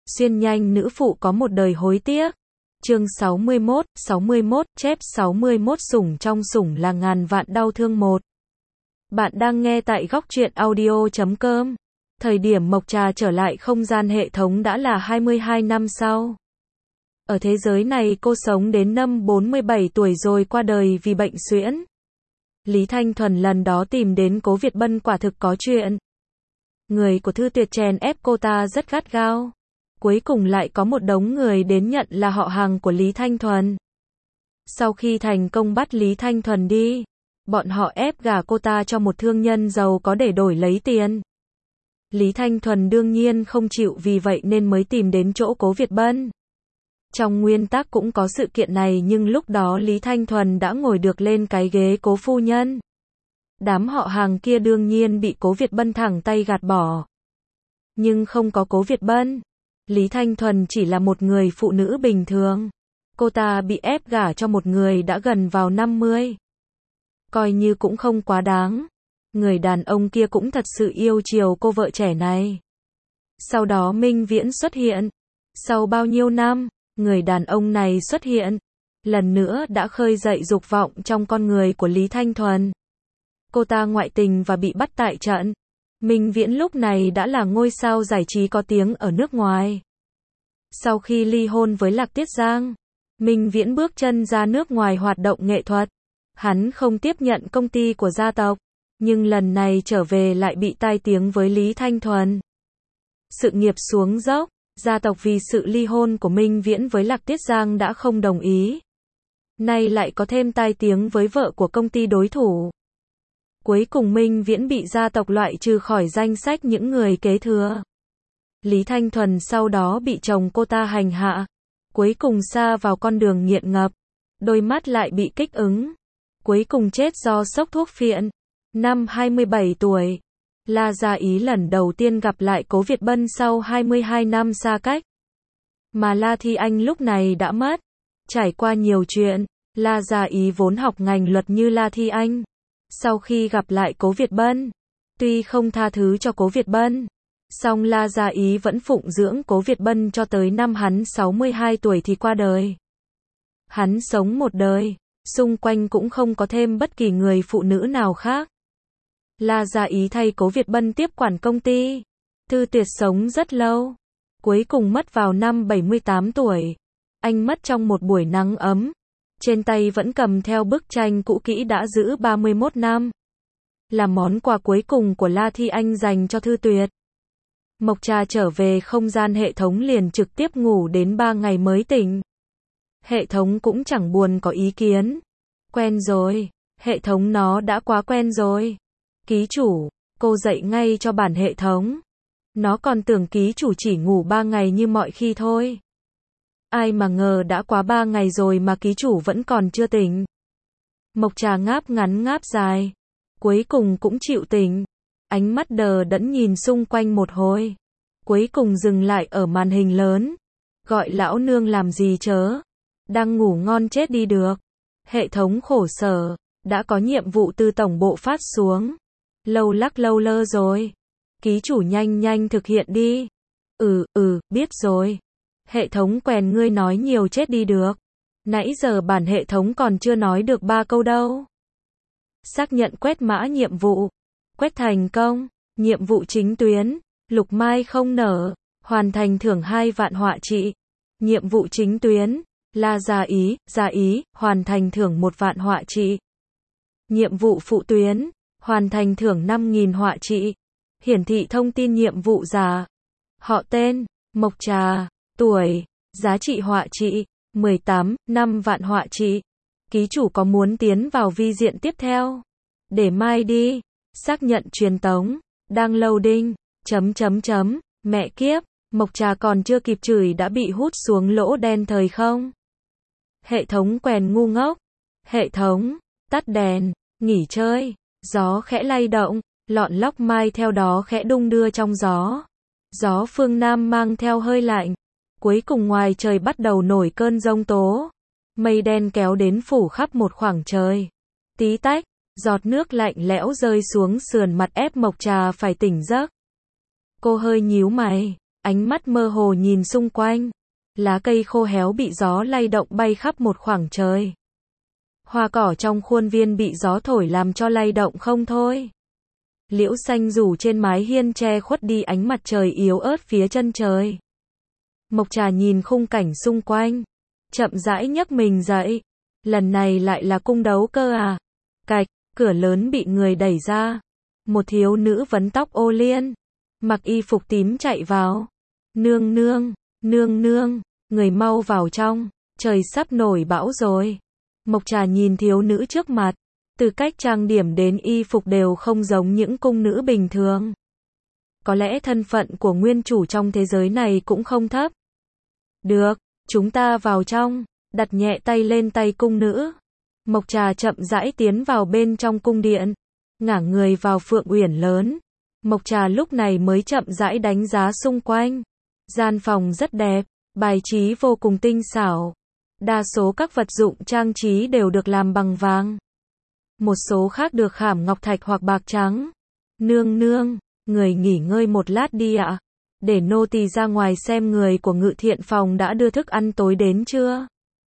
Xuyên nhanh nữ phụ có một đời hối tiếc. Chương 61, chép 61 sủng trong sủng là ngàn vạn đau thương một. Bạn đang nghe tại góc truyện audio.com. Thời điểm Mộc Trà trở lại không gian hệ thống đã là 22 năm sau. Ở thế giới này cô sống đến năm 47 tuổi rồi qua đời vì bệnh suyễn. Lý Thanh Thuần lần đó tìm đến Cố Việt Bân quả thực có chuyện. Người của Thư Tuyệt chèn ép cô ta rất gắt gao. Cuối cùng lại có một đống người đến nhận là họ hàng của Lý Thanh Thuần. Sau khi thành công bắt Lý Thanh Thuần đi, bọn họ ép gả cô ta cho một thương nhân giàu có để đổi lấy tiền. Lý Thanh Thuần đương nhiên không chịu, vì vậy nên mới tìm đến chỗ Cố Việt Bân. Trong nguyên tắc cũng có sự kiện này, nhưng lúc đó Lý Thanh Thuần đã ngồi được lên cái ghế cố phu nhân. Đám họ hàng kia đương nhiên bị Cố Việt Bân thẳng tay gạt bỏ. Nhưng không có Cố Việt Bân, Lý Thanh Thuần chỉ là một người phụ nữ bình thường. Cô ta bị ép gả cho một người đã gần vào 50. Coi như cũng không quá đáng. Người đàn ông kia cũng thật sự yêu chiều cô vợ trẻ này. Sau đó Minh Viễn xuất hiện. Sau bao nhiêu năm, người đàn ông này xuất hiện. Lần nữa đã khơi dậy dục vọng trong con người của Lý Thanh Thuần. Cô ta ngoại tình và bị bắt tại trận. Minh Viễn lúc này đã là ngôi sao giải trí có tiếng ở nước ngoài. Sau khi ly hôn với Lạc Tiết Giang, Minh Viễn bước chân ra nước ngoài hoạt động nghệ thuật. Hắn không tiếp nhận công ty của gia tộc, nhưng lần này trở về lại bị tai tiếng với Lý Thanh Thuần. Sự nghiệp xuống dốc, gia tộc vì sự ly hôn của Minh Viễn với Lạc Tiết Giang đã không đồng ý. Nay lại có thêm tai tiếng với vợ của công ty đối thủ. Cuối cùng Minh Viễn bị gia tộc loại trừ khỏi danh sách những người kế thừa. Lý Thanh Thuần sau đó bị chồng cô ta hành hạ. Cuối cùng sa vào con đường nghiện ngập. Đôi mắt lại bị kích ứng. Cuối cùng chết do sốc thuốc phiện. Năm 27 tuổi, La Gia Ý lần đầu tiên gặp lại Cố Việt Bân sau 22 năm xa cách. Mà La Thi Anh lúc này đã mất. Trải qua nhiều chuyện, La Gia Ý vốn học ngành luật như La Thi Anh. Sau khi gặp lại Cố Việt Bân, tuy không tha thứ cho Cố Việt Bân, song La Gia Ý vẫn phụng dưỡng Cố Việt Bân cho tới năm hắn 62 tuổi thì qua đời. Hắn sống một đời, xung quanh cũng không có thêm bất kỳ người phụ nữ nào khác. La Gia Ý thay Cố Việt Bân tiếp quản công ty. Thư Tuyệt sống rất lâu, cuối cùng mất vào năm 78 tuổi. Anh mất trong một buổi nắng ấm. Trên tay vẫn cầm theo bức tranh cũ kỹ đã giữ 31 năm. Là món quà cuối cùng của La Thi Anh dành cho Thư Tuyệt. Mộc Trà trở về không gian hệ thống liền trực tiếp ngủ đến 3 ngày mới tỉnh. Hệ thống cũng chẳng buồn có ý kiến. Quen rồi, hệ thống nó đã quá quen rồi. Ký chủ, cô dậy ngay cho bản hệ thống. Nó còn tưởng ký chủ chỉ ngủ 3 ngày như mọi khi thôi. Ai mà ngờ đã quá 3 ngày rồi mà ký chủ vẫn còn chưa tỉnh. Mộc Trà ngáp ngắn ngáp dài. Cuối cùng cũng chịu tỉnh. Ánh mắt đờ đẫn nhìn xung quanh một hồi. Cuối cùng dừng lại ở màn hình lớn. Gọi lão nương làm gì chớ. Đang ngủ ngon chết đi được. Hệ thống khổ sở. Đã có nhiệm vụ từ tổng bộ phát xuống. Lâu lắc lâu lơ rồi. Ký chủ nhanh nhanh thực hiện đi. Biết rồi. Hệ thống quèn ngươi nói nhiều chết đi được. Nãy giờ bản hệ thống còn chưa nói được 3 câu đâu. Xác nhận quét mã nhiệm vụ. Quét thành công. Nhiệm vụ chính tuyến. Lục mai không nở. Hoàn thành thưởng 2 vạn họa trị. Nhiệm vụ chính tuyến. La Gia Ý, hoàn thành thưởng 1 vạn họa trị. Nhiệm vụ phụ tuyến. Hoàn thành thưởng 5.000 họa trị. Hiển thị thông tin nhiệm vụ giả. Họ tên, Mộc Trà. Tuổi, giá trị họa trị, 18, 5 vạn họa trị. Ký chủ có muốn tiến vào vi diện tiếp theo? Để mai đi. Xác nhận truyền tống. Đang loading. Mẹ kiếp, Mộc Trà còn chưa kịp chửi đã bị hút xuống lỗ đen thời không? Hệ thống quèn ngu ngốc. Hệ thống, tắt đèn, nghỉ chơi. Gió khẽ lay động, lọn lóc mai theo đó khẽ đung đưa trong gió. Gió phương Nam mang theo hơi lạnh. Cuối cùng ngoài trời bắt đầu nổi cơn giông tố. Mây đen kéo đến phủ khắp một khoảng trời. Tí tách, giọt nước lạnh lẽo rơi xuống sườn mặt ép Mộc Trà phải tỉnh giấc. Cô hơi nhíu mày. ánh mắt mơ hồ nhìn xung quanh. Lá cây khô héo bị gió lay động bay khắp một khoảng trời. Hoa cỏ trong khuôn viên bị gió thổi làm cho lay động không thôi. Liễu xanh rủ trên mái hiên che khuất đi ánh mặt trời yếu ớt phía chân trời. Mộc Trà nhìn khung cảnh xung quanh, chậm rãi nhấc mình dậy. Lần này lại là cung đấu cơ à? Cạch, cửa lớn bị người đẩy ra. Một thiếu nữ vấn tóc ô liên, mặc y phục tím chạy vào. Nương nương, nương nương, người mau vào trong, trời sắp nổi bão rồi. Mộc Trà nhìn thiếu nữ trước mặt, từ cách trang điểm đến y phục đều không giống những cung nữ bình thường. Có lẽ thân phận của nguyên chủ trong thế giới này cũng không thấp. Được, chúng ta vào trong, đặt nhẹ tay lên tay cung nữ. Mộc Trà chậm rãi tiến vào bên trong cung điện, ngả người vào Phượng Uyển lớn. Mộc Trà lúc này mới chậm rãi đánh giá xung quanh. Gian phòng rất đẹp, bài trí vô cùng tinh xảo. Đa số các vật dụng trang trí đều được làm bằng vàng. Một số khác được khảm ngọc thạch hoặc bạc trắng. Nương nương, người nghỉ ngơi một lát đi ạ. Để nô tỳ ra ngoài xem người của Ngự Thiện phòng đã đưa thức ăn tối đến chưa.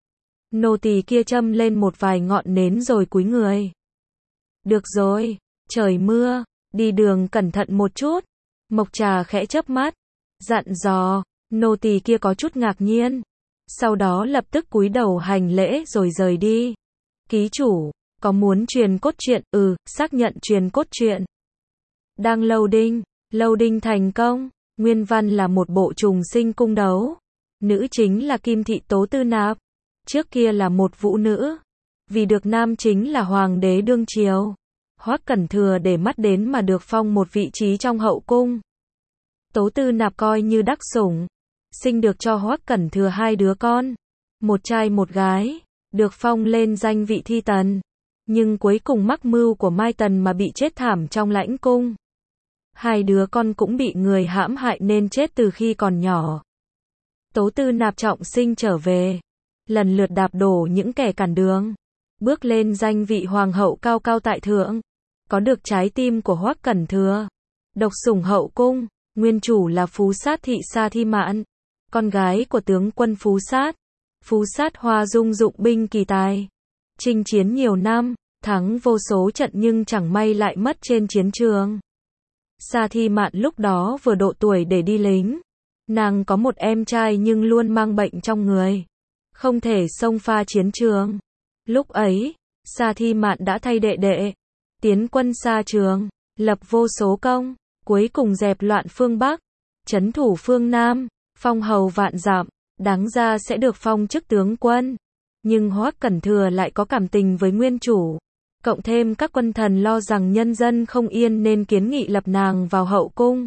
Nô tỳ kia châm lên một vài ngọn nến rồi cúi người. Được rồi, trời mưa, đi đường cẩn thận một chút. Mộc Trà khẽ chớp mắt, dặn dò. Nô tỳ kia có chút ngạc nhiên, sau đó lập tức cúi đầu hành lễ rồi rời đi. Ký chủ, có muốn truyền cốt truyện? Xác nhận truyền cốt truyện. Đang loading thành công. Nguyên văn là một bộ trùng sinh cung đấu. Nữ chính là Kim Thị Tố Tư Nạp. Trước kia là một vũ nữ. Vì được nam chính là hoàng đế đương triều, Hoắc Cẩn Thừa để mắt đến mà được phong một vị trí trong hậu cung. Tố Tư Nạp coi như đắc sủng, sinh được cho Hoắc Cẩn Thừa 2 đứa con, một trai một gái, được phong lên danh vị thi tần. Nhưng cuối cùng mắc mưu của Mai Tần mà bị chết thảm trong lãnh cung. 2 đứa con cũng bị người hãm hại nên chết từ khi còn nhỏ. Tố Tư Nạp trọng sinh trở về, lần lượt đạp đổ những kẻ cản đường, bước lên danh vị hoàng hậu cao cao tại thượng, có được trái tim của Hoắc Cẩn Thừa. Độc sủng hậu cung, nguyên chủ là Phú Sát thị Sa Thi Mạn, con gái của tướng quân Phú Sát. Phú Sát Hoa Dung dụng binh kỳ tài, chinh chiến nhiều năm, thắng vô số trận nhưng chẳng may lại mất trên chiến trường. Sa Thi Mạn lúc đó vừa độ tuổi để đi lính. Nàng có một em trai nhưng luôn mang bệnh trong người, không thể xông pha chiến trường. Lúc ấy, Sa Thi Mạn đã thay đệ đệ, tiến quân xa trường, lập vô số công, cuối cùng dẹp loạn phương Bắc, trấn thủ phương Nam, phong hầu vạn dặm, đáng ra sẽ được phong chức tướng quân. Nhưng Hoắc Cẩn Thừa lại có cảm tình với nguyên chủ, cộng thêm các quân thần lo rằng nhân dân không yên nên kiến nghị lập nàng vào hậu cung.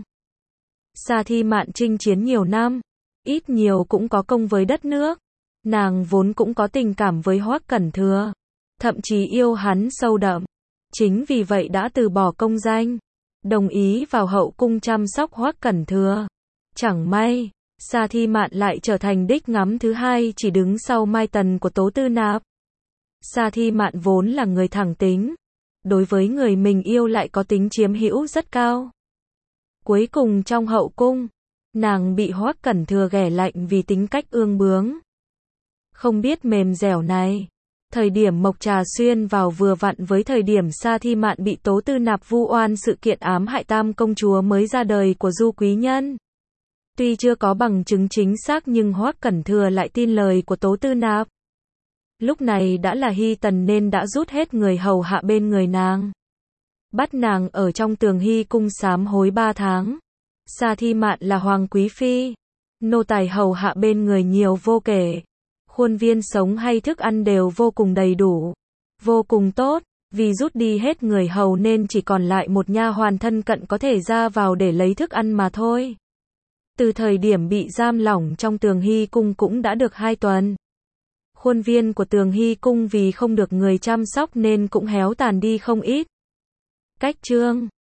Sa Thi Mạn chinh chiến nhiều năm, ít nhiều cũng có công với đất nước. Nàng vốn cũng có tình cảm với Hoắc Cẩn Thừa, thậm chí yêu hắn sâu đậm. Chính vì vậy đã từ bỏ công danh, đồng ý vào hậu cung chăm sóc Hoắc Cẩn Thừa. Chẳng may, Sa Thi Mạn lại trở thành đích ngắm thứ hai chỉ đứng sau Mai Tần của Tố Tư Nạp. Sa Thi Mạn vốn là người thẳng tính, đối với người mình yêu lại có tính chiếm hữu rất cao. Cuối cùng trong hậu cung, nàng bị Hoắc Cẩn Thừa ghẻ lạnh vì tính cách ương bướng, không biết mềm dẻo này. Thời điểm Mộc Trà xuyên vào vừa vặn với thời điểm Sa Thi Mạn bị Tố Tư Nạp vu oan sự kiện ám hại Tam công chúa mới ra đời của Du Quý Nhân. Tuy chưa có bằng chứng chính xác nhưng Hoắc Cẩn Thừa lại tin lời của Tố Tư Nạp. Lúc này đã là Hy Tần nên đã rút hết người hầu hạ bên người nàng, bắt nàng ở trong Tường Hy cung sám hối 3 tháng. Sa Thi Mạn là hoàng quý phi, nô tài hầu hạ bên người nhiều vô kể. Khuôn viên sống hay thức ăn đều vô cùng đầy đủ, vô cùng tốt. Vì rút đi hết người hầu nên chỉ còn lại một nha hoàn thân cận có thể ra vào để lấy thức ăn mà thôi. Từ thời điểm bị giam lỏng trong Tường Hy cung cũng đã được 2 tuần. Khuôn viên của Tường Hy cung vì không được người chăm sóc nên cũng héo tàn đi không ít. Cách chương